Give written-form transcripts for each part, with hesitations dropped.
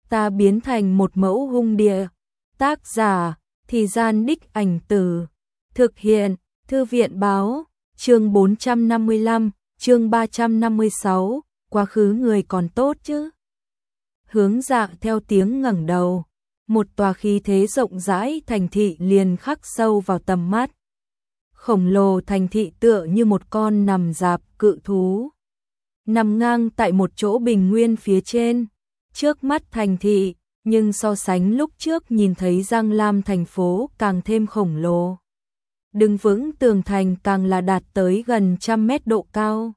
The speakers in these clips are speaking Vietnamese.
ta biến thành một mẫu hung địa. Tác giả, Thì Gian Đích Ảnh Từ. Thực hiện, Thư viện báo, chương 455, chương 356, quá khứ người còn tốt chứ. Hướng Dạ theo tiếng ngẩng đầu, một tòa khí thế rộng rãi thành thị liền khắc sâu vào tầm mắt. Khổng lồ thành thị tựa như một con nằm dạp cự thú, nằm ngang tại một chỗ bình nguyên phía trên, trước mắt thành thị, nhưng so sánh lúc trước nhìn thấy Giang Lam thành phố càng thêm khổng lồ. Đứng vững tường thành càng là đạt tới gần 100 mét độ cao.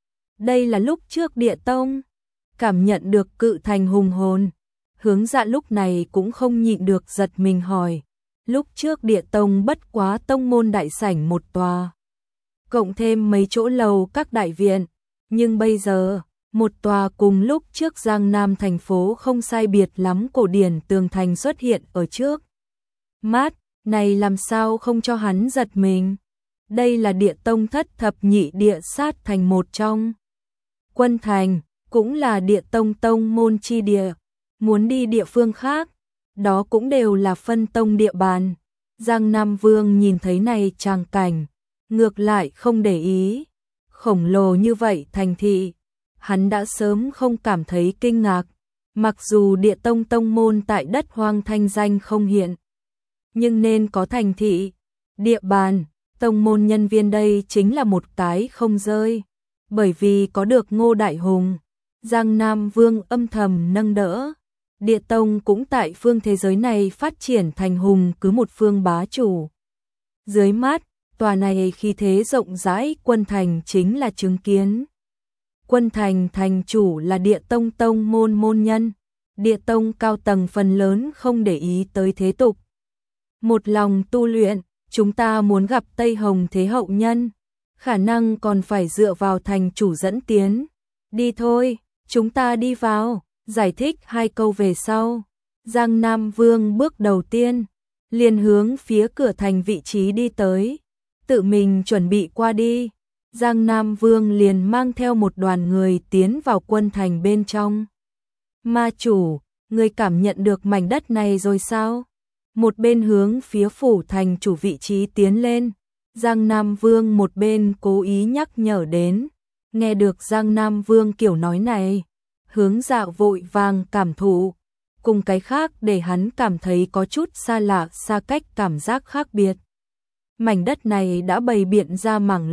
Đây là lúc trước Địa Tông, cảm nhận được cự thành hùng hồn. Hướng Dạ lúc này cũng không nhịn được giật mình hỏi, lúc trước Địa Tông bất quá tông môn đại sảnh một tòa, cộng thêm mấy chỗ lầu các đại viện, nhưng bây giờ, một tòa cùng lúc trước Giang Nam thành phố không sai biệt lắm cổ điển tường thành xuất hiện ở trước mắt, này làm sao không cho hắn giật mình. Đây là Địa Tông thất thập nhị địa sát thành một trong. Quân thành, cũng là Địa Tông tông môn chi địa, muốn đi địa phương khác, đó cũng đều là phân tông địa bàn. Giang Nam Vương nhìn thấy này tràng cảnh, ngược lại không để ý. Khổng lồ như vậy thành thị, hắn đã sớm không cảm thấy kinh ngạc, mặc dù Địa Tông tông môn tại đất hoang thanh danh không hiện, nhưng nên có thành thị, địa bàn, tông môn nhân viên đây chính là một cái không rơi, bởi vì có được Ngô Đại Hùng, Giang Nam Vương âm thầm nâng đỡ. Địa Tông cũng tại phương thế giới này phát triển thành hùng cứ một phương bá chủ. Dưới mắt, tòa này khi thế rộng rãi quân thành chính là chứng kiến. Quân thành thành chủ là Địa Tông tông môn môn nhân, Địa Tông cao tầng phần lớn không để ý tới thế tục. Một lòng tu luyện, chúng ta muốn gặp Tây Hồng thế hậu nhân, khả năng còn phải dựa vào thành chủ dẫn tiến. Đi thôi, chúng ta đi vào. Giải thích hai câu về sau, Giang Nam Vương bước đầu tiên, liền hướng phía cửa thành vị trí đi tới, tự mình chuẩn bị qua đi. Giang Nam Vương liền mang theo một đoàn người tiến vào quân thành bên trong. Ma chủ, người cảm nhận được mảnh đất này rồi sao? Một bên hướng phía phủ thành chủ vị trí tiến lên, Giang Nam Vương một bên cố ý nhắc nhở đến. Nghe được Giang Nam Vương kiểu nói này, Hướng Dạ vội vàng cảm thụ, cùng cái khác để hắn cảm thấy có chút xa lạ xa cách cảm giác khác biệt. Mảnh đất này đã bày biện ra mảng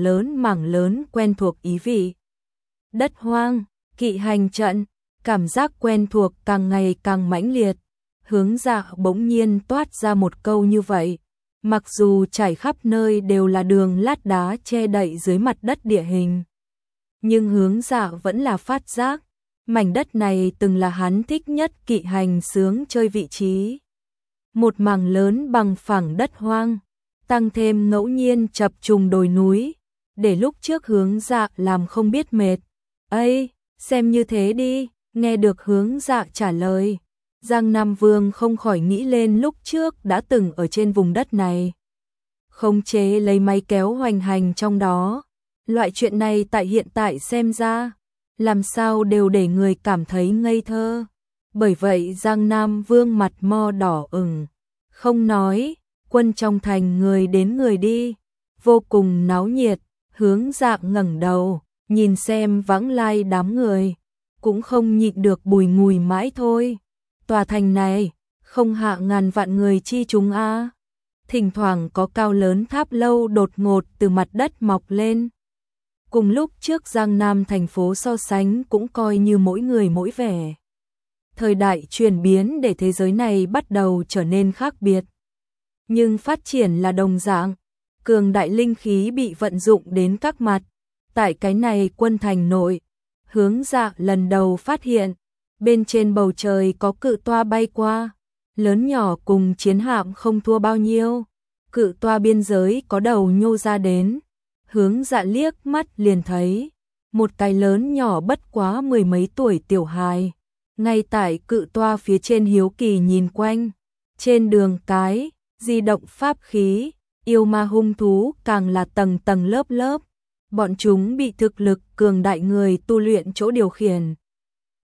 lớn quen thuộc ý vị. Đất hoang, kỵ hành trận, cảm giác quen thuộc càng ngày càng mãnh liệt. Hướng Dạ bỗng nhiên toát ra một câu như vậy, mặc dù trải khắp nơi đều là đường lát đá che đậy dưới mặt đất địa hình, nhưng Hướng Dạ vẫn là phát giác. Mảnh đất này từng là hắn thích nhất kỵ hành sướng chơi vị trí. Một mảng lớn bằng phẳng đất hoang, tăng thêm ngẫu nhiên chập trùng đồi núi, để lúc trước Hướng Dạ làm không biết mệt. Ây, xem như thế đi, nghe được Hướng Dạ trả lời. Giang Nam Vương không khỏi nghĩ lên lúc trước đã từng ở trên vùng đất này, khống chế lấy máy kéo hoành hành trong đó. Loại chuyện này tại hiện tại xem ra, làm sao đều để người cảm thấy ngây thơ. Bởi vậy Giang Nam Vương mặt mo đỏ ửng, không nói, quân trong thành người đến người đi, vô cùng náo nhiệt. Hướng Dạ ngẩng đầu, nhìn xem vãng lai đám người, cũng không nhịn được bùi ngùi mãi thôi. Tòa thành này, không hạ ngàn vạn người chi chúng a. Thỉnh thoảng có cao lớn tháp lâu đột ngột từ mặt đất mọc lên. Cùng lúc trước Giang Nam thành phố so sánh cũng coi như mỗi người mỗi vẻ. Thời đại chuyển biến để thế giới này bắt đầu trở nên khác biệt. Nhưng phát triển là đồng dạng, cường đại linh khí bị vận dụng đến các mặt. Tại cái này quân thành nội, Hướng Dạ lần đầu phát hiện, bên trên bầu trời có cự toa bay qua, lớn nhỏ cùng chiến hạm không thua bao nhiêu. Cự toa biên giới có đầu nhô ra đến. Hướng Dạ liếc mắt liền thấy một cái lớn nhỏ bất quá mười mấy tuổi tiểu hài, ngay tại cự toa phía trên hiếu kỳ nhìn quanh. Trên đường cái, di động pháp khí, yêu ma hung thú càng là tầng tầng lớp lớp. Bọn chúng bị thực lực cường đại người tu luyện chỗ điều khiển.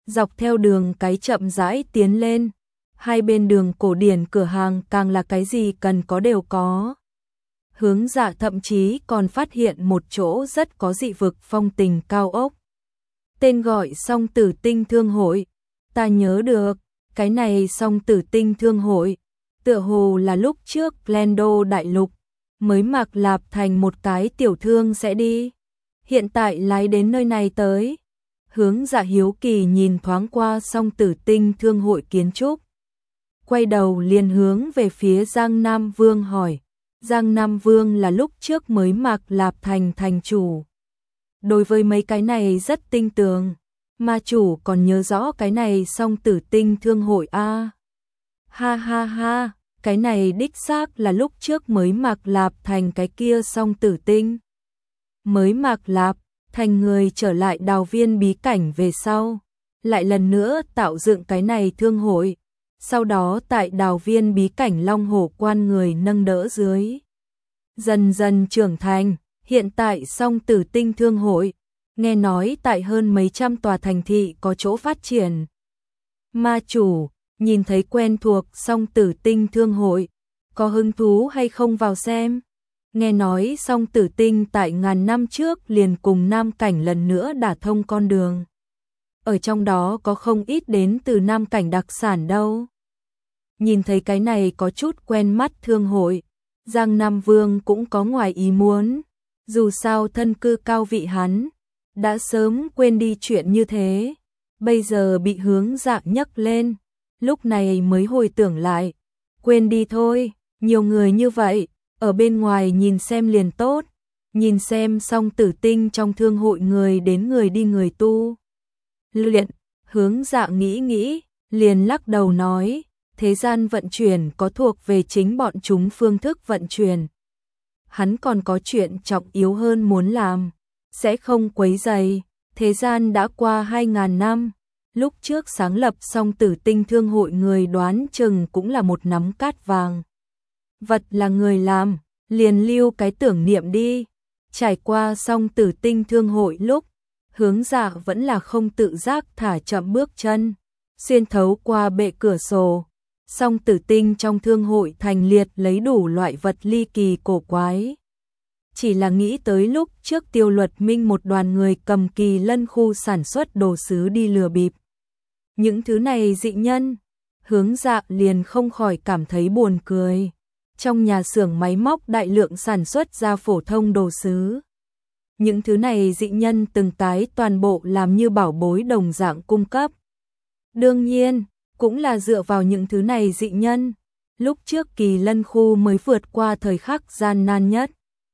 dọc theo đường cái chậm rãi tiến lên. Hai bên đường cổ điển cửa hàng càng là cái gì cần có đều có. Hướng Dạ thậm chí còn phát hiện một chỗ rất có dị vực phong tình cao ốc. Tên gọi Song Tử Tinh Thương Hội. Ta nhớ được, cái này Song Tử Tinh Thương Hội, tựa hồ là lúc trước Glendo Đại Lục mới Mạc Lạp thành một cái tiểu thương sẽ đi. Hiện tại lái đến nơi này tới. Hướng Dạ hiếu kỳ nhìn thoáng qua Song Tử Tinh Thương Hội kiến trúc. Quay đầu liền hướng về phía Giang Nam Vương hỏi. Giang Nam Vương là lúc trước mới Mạc Lạp thành thành chủ. Đối với mấy cái này rất tinh tường. Ma chủ còn nhớ rõ cái này Song Tử Tinh Thương Hội a. Ha ha ha, cái này đích xác là lúc trước mới Mạc Lạp thành cái kia Song Tử Tinh. Mới Mạc Lạp thành người trở lại Đào Viên bí cảnh về sau, lại lần nữa tạo dựng cái này thương hội. Sau đó tại Đào Viên bí cảnh Long Hổ Quan người nâng đỡ dưới, dần dần trưởng thành. Hiện tại Song Tử Tinh Thương Hội, nghe nói tại hơn mấy trăm tòa thành thị có chỗ phát triển. Ma chủ, nhìn thấy quen thuộc Song Tử Tinh Thương Hội, có hứng thú hay không vào xem? Nghe nói Song Tử Tinh tại ngàn năm trước liền cùng Nam Cảnh lần nữa đả thông con đường. Ở trong đó có không ít đến từ Nam Cảnh đặc sản đâu. Nhìn thấy cái này có chút quen mắt thương hội, Giang Nam Vương cũng có ngoài ý muốn. Dù sao thân cư cao vị hắn, đã sớm quên đi chuyện như thế. Bây giờ bị Hướng Dạ nhắc lên, lúc này mới hồi tưởng lại. Quên đi thôi, nhiều người như vậy, ở bên ngoài nhìn xem liền tốt. Nhìn xem Song Tử Tinh trong thương hội người đến người đi người tu luyện. Hướng Dạ nghĩ nghĩ, liền lắc đầu nói, thế gian vận chuyển có thuộc về chính bọn chúng phương thức vận chuyển. Hắn còn có chuyện trọng yếu hơn muốn làm, sẽ không quấy rầy. Thế gian đã qua 2000 năm, lúc trước sáng lập Song Tử Tinh Thương Hội người đoán chừng cũng là một nắm cát vàng. Vật là người làm, liền lưu cái tưởng niệm đi. Trải qua Song Tử Tinh Thương Hội lúc, Hướng Dạ vẫn là không tự giác thả chậm bước chân, xuyên thấu qua bệ cửa sổ. Song Tử Tinh trong thương hội thành liệt lấy đủ loại vật ly kỳ cổ quái. Chỉ là nghĩ tới lúc trước Tiêu Luật Minh một đoàn người cầm Kỳ Lân khu sản xuất đồ sứ đi lừa bịp. Những thứ này dị nhân, Hướng Dạ liền không khỏi cảm thấy buồn cười. Trong nhà xưởng máy móc đại lượng sản xuất ra phổ thông đồ sứ. Những thứ này dị nhân từng cái toàn bộ làm như bảo bối đồng dạng cung cấp. Đương nhiên, cũng là dựa vào những thứ này dị nhân, lúc trước Kỳ Lân khu mới vượt qua thời khắc gian nan nhất.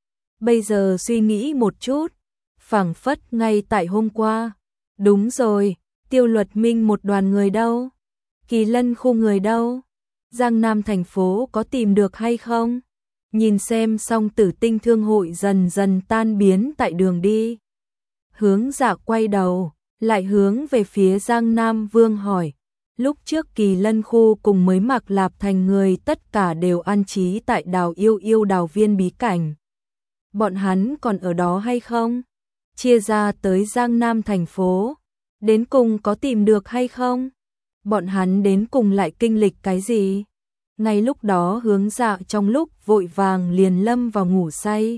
Bây giờ suy nghĩ một chút, phảng phất ngay tại hôm qua. Đúng rồi, Tiêu Luật Minh một đoàn người đâu? Kỳ Lân khu người đâu? Giang Nam thành phố có tìm được hay không? Nhìn xem Song Tử Tinh Thương Hội dần dần tan biến tại đường đi. Hướng Dạ quay đầu, lại hướng về phía Giang Nam Vương hỏi. Lúc trước Kỳ Lân khu cùng mới Mạc Lạp thành người tất cả đều an trí tại Đào Yêu Đào Viên bí cảnh. Bọn hắn còn ở đó hay không? Chia ra tới Giang Nam thành phố, đến cùng có tìm được hay không? Bọn hắn đến cùng lại kinh lịch cái gì? Ngay lúc đó Hướng Dạ trong lúc vội vàng liền lâm vào ngủ say.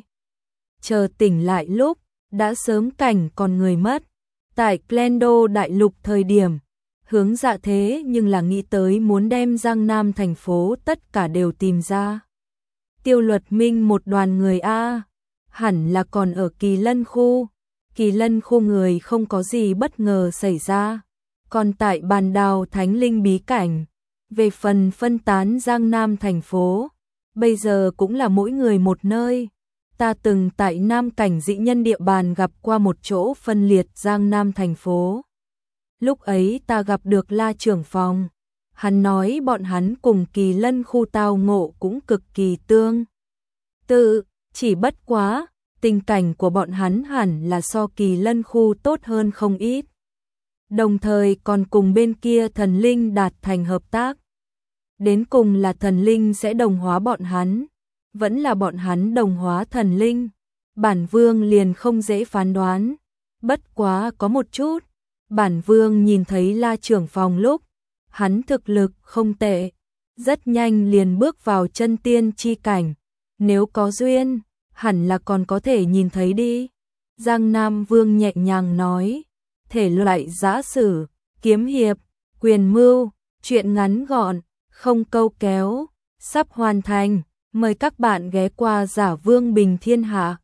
Chờ tỉnh lại lúc, đã sớm cảnh còn người mất. Tại Glendo Đại Lục thời điểm, Hướng Dạ thế nhưng là nghĩ tới muốn đem Giang Nam thành phố tất cả đều tìm ra. Tiêu Luật Minh một đoàn người A, hẳn là còn ở Kỳ Lân khu. Kỳ Lân khu người không có gì bất ngờ xảy ra. Còn tại Bàn Đào Thánh Linh bí cảnh, về phần phân tán Giang Nam thành phố, bây giờ cũng là mỗi người một nơi. Ta từng tại Nam Cảnh dị nhân địa bàn gặp qua một chỗ phân liệt Giang Nam thành phố. Lúc ấy ta gặp được La trưởng phòng, hắn nói bọn hắn cùng Kỳ Lân khu tao ngộ cũng cực kỳ tương tự, chỉ bất quá, tình cảnh của bọn hắn hẳn là so Kỳ Lân khu tốt hơn không ít. Đồng thời còn cùng bên kia thần linh đạt thành hợp tác. Đến cùng là thần linh sẽ đồng hóa bọn hắn, vẫn là bọn hắn đồng hóa thần linh. Bản vương liền không dễ phán đoán, bất quá có một chút, Bản Vương nhìn thấy La trưởng phòng lúc, hắn thực lực không tệ, rất nhanh liền bước vào chân tiên chi cảnh, nếu có duyên, hẳn là còn có thể nhìn thấy đi. Giang Nam Vương nhẹ nhàng nói, thể loại giã sử, kiếm hiệp, quyền mưu, truyện ngắn gọn, không câu kéo, sắp hoàn thành, mời các bạn ghé qua Giả Vương Bình Thiên Hạ.